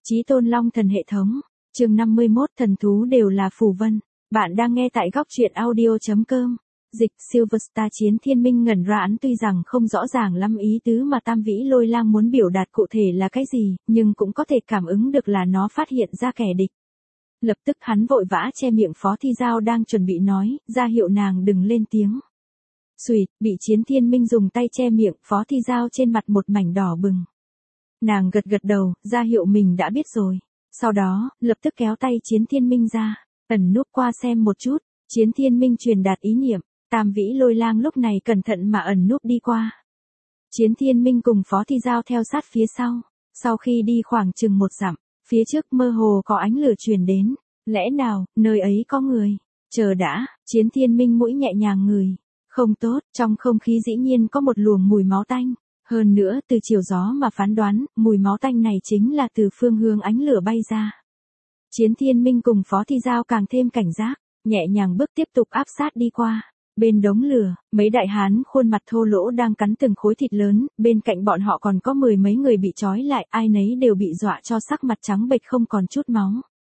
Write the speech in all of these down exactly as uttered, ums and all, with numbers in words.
Chí Tôn Long Thần hệ thống, chương năm mươi mốt thần thú đều là phù vân. Bạn đang nghe tại góc truyện audio.com. Dịch Silverstar Chiến Thiên Minh ngẩn ra, án tuy rằng không rõ ràng lắm ý tứ mà Tam Vĩ Lôi Lang muốn biểu đạt cụ thể là cái gì, nhưng cũng có thể cảm ứng được là nó phát hiện ra kẻ địch. Lập tức hắn vội vã che miệng Phó Thi Giao đang chuẩn bị nói, ra hiệu nàng đừng lên tiếng. Xùyệt, bị Chiến Thiên Minh dùng tay che miệng, Phó Thi Giao trên mặt một mảnh đỏ bừng. Nàng gật gật đầu, ra hiệu mình đã biết rồi. Sau đó, lập tức kéo tay Chiến Thiên Minh ra, ẩn núp qua xem một chút. Chiến Thiên Minh truyền đạt ý niệm, Tam Vĩ Lôi Lang lúc này cẩn thận mà ẩn núp đi qua. Chiến Thiên Minh cùng Phó Thi Giao theo sát phía sau. Sau khi đi khoảng chừng một dặm, phía trước mơ hồ có ánh lửa truyền đến. Lẽ nào, nơi ấy có người? Chờ đã, Chiến Thiên Minh mũi nhẹ nhàng ngửi. Không tốt, trong không khí dĩ nhiên có một luồng mùi máu tanh. Hơn nữa, từ chiều gió mà phán đoán, mùi máu tanh này chính là từ phương hướng ánh lửa bay ra. Chiến Thiên Minh cùng Phó Thi Giao càng thêm cảnh giác, nhẹ nhàng bước tiếp tục áp sát đi qua. Bên đống lửa, mấy đại hán khuôn mặt thô lỗ đang cắn từng khối thịt lớn, bên cạnh bọn họ còn có mười mấy người bị trói lại, ai nấy đều bị dọa cho sắc mặt trắng bệch không còn chút máu.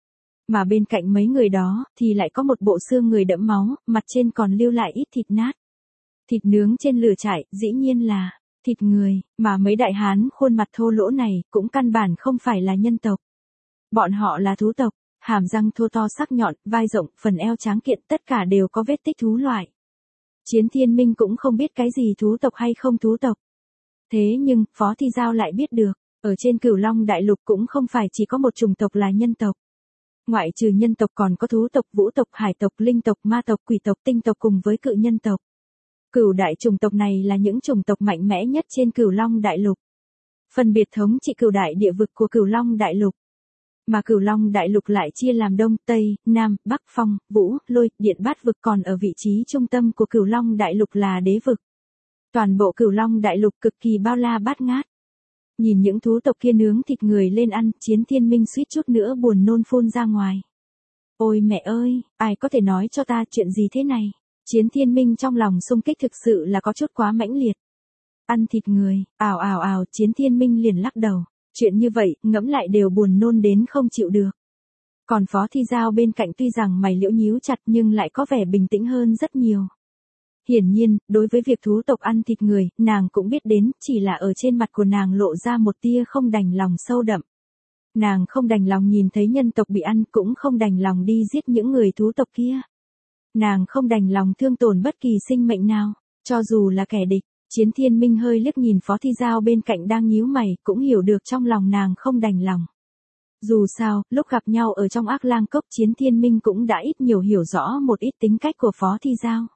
Mà bên cạnh mấy người đó, thì lại có một bộ xương người đẫm máu, mặt trên còn lưu lại ít thịt nát. Thịt nướng trên lửa trại, dĩ nhiên là thịt người, mà mấy đại hán khuôn mặt thô lỗ này cũng căn bản không phải là nhân tộc. Bọn họ là thú tộc, hàm răng thô to sắc nhọn, vai rộng, phần eo tráng kiện, tất cả đều có vết tích thú loại. Chiến Thiên Minh cũng không biết cái gì thú tộc hay không thú tộc. Thế nhưng, Phó Thi Giao lại biết được, ở trên Cửu Long Đại Lục cũng không phải chỉ có một chủng tộc là nhân tộc. Ngoại trừ nhân tộc còn có thú tộc, vũ tộc, hải tộc, linh tộc, ma tộc, quỷ tộc, tinh tộc cùng với cự nhân tộc. Cửu đại chủng tộc này là những chủng tộc mạnh mẽ nhất trên Cửu Long Đại Lục. Phân biệt thống trị cửu đại địa vực của Cửu Long Đại Lục. Mà Cửu Long Đại Lục lại chia làm Đông, Tây, Nam, Bắc, Phong, Vũ, Lôi, Điện bát vực, còn ở vị trí trung tâm của Cửu Long Đại Lục là đế vực. Toàn bộ Cửu Long Đại Lục cực kỳ bao la bát ngát. Nhìn những thú tộc kia nướng thịt người lên ăn, Chiến Thiên Minh suýt chút nữa buồn nôn phun ra ngoài. Ôi mẹ ơi, ai có thể nói cho ta chuyện gì thế này? Chiến Thiên Minh trong lòng xung kích thực sự là có chút quá mãnh liệt. Ăn thịt người, ào ào ào, Chiến Thiên Minh liền lắc đầu. Chuyện như vậy, ngẫm lại đều buồn nôn đến không chịu được. Còn Phó Thi Giao bên cạnh tuy rằng mày liễu nhíu chặt nhưng lại có vẻ bình tĩnh hơn rất nhiều. Hiển nhiên, đối với việc thú tộc ăn thịt người, nàng cũng biết đến, chỉ là ở trên mặt của nàng lộ ra một tia không đành lòng sâu đậm. Nàng không đành lòng nhìn thấy nhân tộc bị ăn, cũng không đành lòng đi giết những người thú tộc kia. Nàng không đành lòng thương tổn bất kỳ sinh mệnh nào, cho dù là kẻ địch. Chiến Thiên Minh hơi liếc nhìn Phó Thi Giao bên cạnh đang nhíu mày, cũng hiểu được trong lòng nàng không đành lòng. Dù sao, lúc gặp nhau ở trong Ác Lang Cốc, Chiến Thiên Minh cũng đã ít nhiều hiểu rõ một ít tính cách của Phó Thi Giao.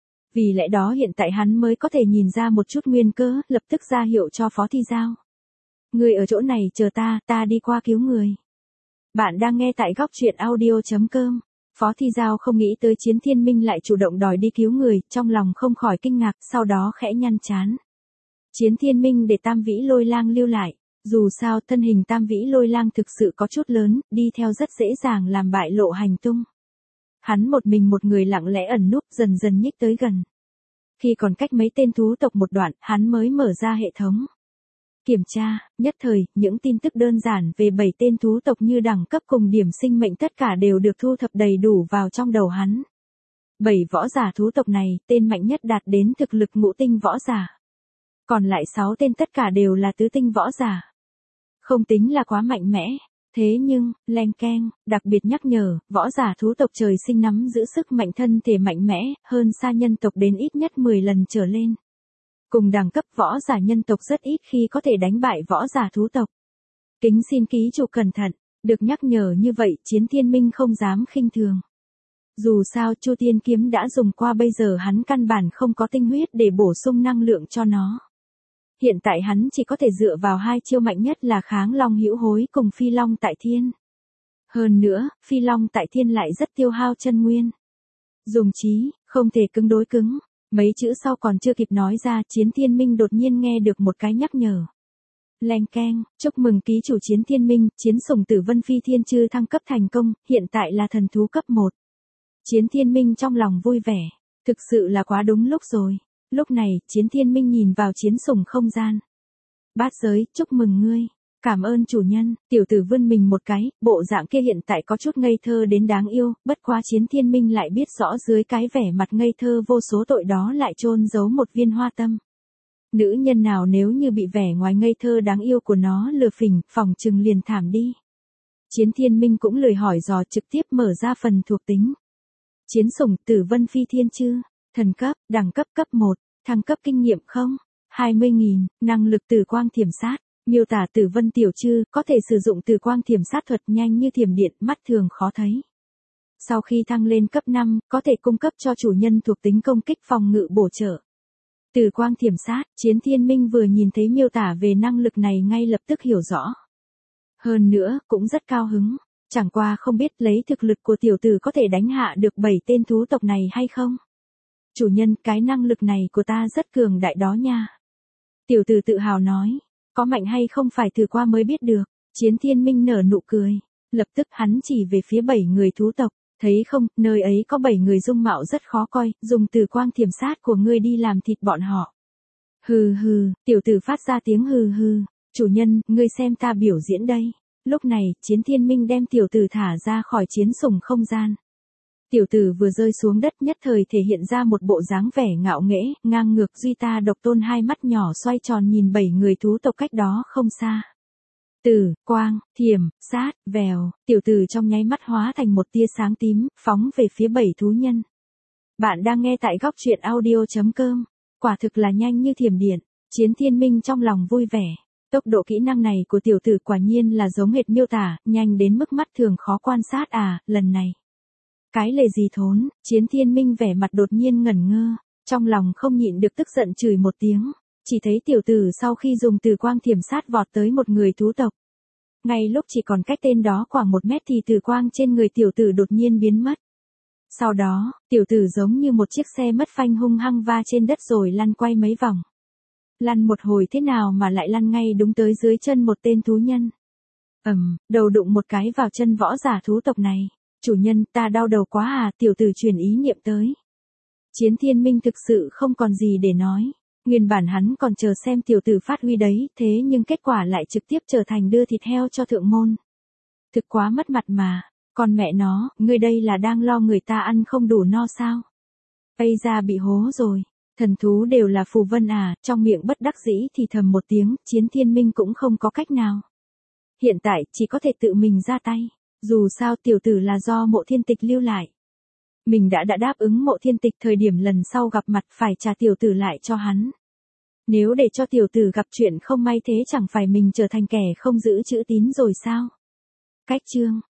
Vì lẽ đó hiện tại hắn mới có thể nhìn ra một chút nguyên cớ, lập tức ra hiệu cho Phó Thi Giao. Người ở chỗ này chờ ta, ta đi qua cứu người. Bạn đang nghe tại góc truyện audio.com. Phó Thi Giao không nghĩ tới Chiến Thiên Minh lại chủ động đòi đi cứu người, trong lòng không khỏi kinh ngạc, sau đó khẽ nhăn trán. Chiến Thiên Minh để Tam Vĩ Lôi Lang lưu lại, dù sao thân hình Tam Vĩ Lôi Lang thực sự có chút lớn, đi theo rất dễ dàng làm bại lộ hành tung. Hắn một mình một người lặng lẽ ẩn núp, dần dần nhích tới gần. Khi còn cách mấy tên thú tộc một đoạn, hắn mới mở ra hệ thống. Kiểm tra, nhất thời, những tin tức đơn giản về bảy tên thú tộc như đẳng cấp cùng điểm sinh mệnh tất cả đều được thu thập đầy đủ vào trong đầu hắn. Bảy võ giả thú tộc này, tên mạnh nhất đạt đến thực lực ngũ tinh võ giả. Còn lại sáu tên tất cả đều là tứ tinh võ giả. Không tính là quá mạnh mẽ. Thế nhưng, leng keng, đặc biệt nhắc nhở, võ giả thú tộc trời sinh nắm giữ sức mạnh thân thể mạnh mẽ, hơn xa nhân tộc đến ít nhất mười lần trở lên. Cùng đẳng cấp võ giả nhân tộc rất ít khi có thể đánh bại võ giả thú tộc. Kính xin ký chủ cẩn thận, được nhắc nhở như vậy, Chiến Thiên Minh không dám khinh thường. Dù sao Chu Tiên Kiếm đã dùng qua, bây giờ hắn căn bản không có tinh huyết để bổ sung năng lượng cho nó. Hiện tại hắn chỉ có thể dựa vào hai chiêu mạnh nhất là Kháng Long Hữu Hối cùng Phi Long Tại Thiên. Hơn nữa, Phi Long Tại Thiên lại rất tiêu hao chân nguyên. Dùng trí, không thể cứng đối cứng. Mấy chữ sau còn chưa kịp nói ra, Chiến Thiên Minh đột nhiên nghe được một cái nhắc nhở. Leng keng, chúc mừng ký chủ Chiến Thiên Minh, chiến sủng Tử Vân Phi Thiên Chư thăng cấp thành công, hiện tại là thần thú cấp một. Chiến Thiên Minh trong lòng vui vẻ, thực sự là quá đúng lúc rồi. Lúc này, Chiến Thiên Minh nhìn vào chiến sủng không gian. Bát giới, chúc mừng ngươi. Cảm ơn chủ nhân, tiểu tử vươn mình một cái, bộ dạng kia hiện tại có chút ngây thơ đến đáng yêu, bất quá Chiến Thiên Minh lại biết rõ dưới cái vẻ mặt ngây thơ vô số tội đó lại chôn giấu một viên hoa tâm. Nữ nhân nào nếu như bị vẻ ngoài ngây thơ đáng yêu của nó lừa phỉnh, phỏng chừng liền thảm đi. Chiến Thiên Minh cũng lười hỏi dò, trực tiếp mở ra phần thuộc tính. Chiến sủng, Tử Vân Phi Thiên Chư, thần cấp, đẳng cấp cấp một, thăng cấp kinh nghiệm không, hai mươi nghìn, năng lực Tử Quang Thiểm Sát, miêu tả Tử Vân Tiểu Chư, có thể sử dụng Tử Quang Thiểm Sát thuật nhanh như thiểm điện, mắt thường khó thấy. Sau khi thăng lên cấp năm, có thể cung cấp cho chủ nhân thuộc tính công kích phòng ngự bổ trợ. Tử Quang Thiểm Sát, Chiến Thiên Minh vừa nhìn thấy miêu tả về năng lực này ngay lập tức hiểu rõ. Hơn nữa, cũng rất cao hứng, chẳng qua không biết lấy thực lực của tiểu tử có thể đánh hạ được bảy tên thú tộc này hay không. Chủ nhân, cái năng lực này của ta rất cường đại đó nha. Tiểu tử tự hào nói, có mạnh hay không phải thử qua mới biết được. Chiến Thiên Minh nở nụ cười, lập tức hắn chỉ về phía bảy người thú tộc, thấy không, nơi ấy có bảy người dung mạo rất khó coi, dùng Tử Quang Thiểm Sát của ngươi đi làm thịt bọn họ. Hừ hừ, tiểu tử phát ra tiếng hừ hừ, chủ nhân, ngươi xem ta biểu diễn đây. Lúc này, Chiến Thiên Minh đem tiểu tử thả ra khỏi chiến sủng không gian. Tiểu tử vừa rơi xuống đất nhất thời thể hiện ra một bộ dáng vẻ ngạo nghễ, ngang ngược duy ta độc tôn, hai mắt nhỏ xoay tròn nhìn bảy người thú tộc cách đó không xa. Tử, Quang, Thiểm, Sát, vèo, tiểu tử trong nháy mắt hóa thành một tia sáng tím, phóng về phía bảy thú nhân. Bạn đang nghe tại góc truyện audio chấm com, quả thực là nhanh như thiểm điện, Chiến Thiên Minh trong lòng vui vẻ. Tốc độ kỹ năng này của tiểu tử quả nhiên là giống hệt miêu tả, nhanh đến mức mắt thường khó quan sát à, lần này. Cái lề gì thốn, Chiến Thiên Minh vẻ mặt đột nhiên ngẩn ngơ, trong lòng không nhịn được tức giận chửi một tiếng, chỉ thấy tiểu tử sau khi dùng Tử Quang Thiểm Sát vọt tới một người thú tộc. Ngay lúc chỉ còn cách tên đó khoảng một mét thì Tử Quang trên người tiểu tử đột nhiên biến mất. Sau đó, tiểu tử giống như một chiếc xe mất phanh hung hăng va trên đất rồi lăn quay mấy vòng. Lăn một hồi thế nào mà lại lăn ngay đúng tới dưới chân một tên thú nhân. Ầm, um, đầu đụng một cái vào chân võ giả thú tộc này. Chủ nhân, ta đau đầu quá à, tiểu tử truyền ý niệm tới. Chiến Thiên Minh thực sự không còn gì để nói. Nguyên bản hắn còn chờ xem tiểu tử phát huy đấy, thế nhưng kết quả lại trực tiếp trở thành đưa thịt heo cho thượng môn. Thực quá mất mặt mà, còn mẹ nó, ngươi đây là đang lo người ta ăn không đủ no sao? Ây ra bị hố rồi. Thần thú đều là phù vân à, trong miệng bất đắc dĩ thì thầm một tiếng, Chiến Thiên Minh cũng không có cách nào. Hiện tại, chỉ có thể tự mình ra tay, dù sao tiểu tử là do Mộ Thiên Tịch lưu lại. Mình đã đã đáp ứng Mộ Thiên Tịch thời điểm lần sau gặp mặt phải trả tiểu tử lại cho hắn. Nếu để cho tiểu tử gặp chuyện không may thế chẳng phải mình trở thành kẻ không giữ chữ tín rồi sao? Cách chương,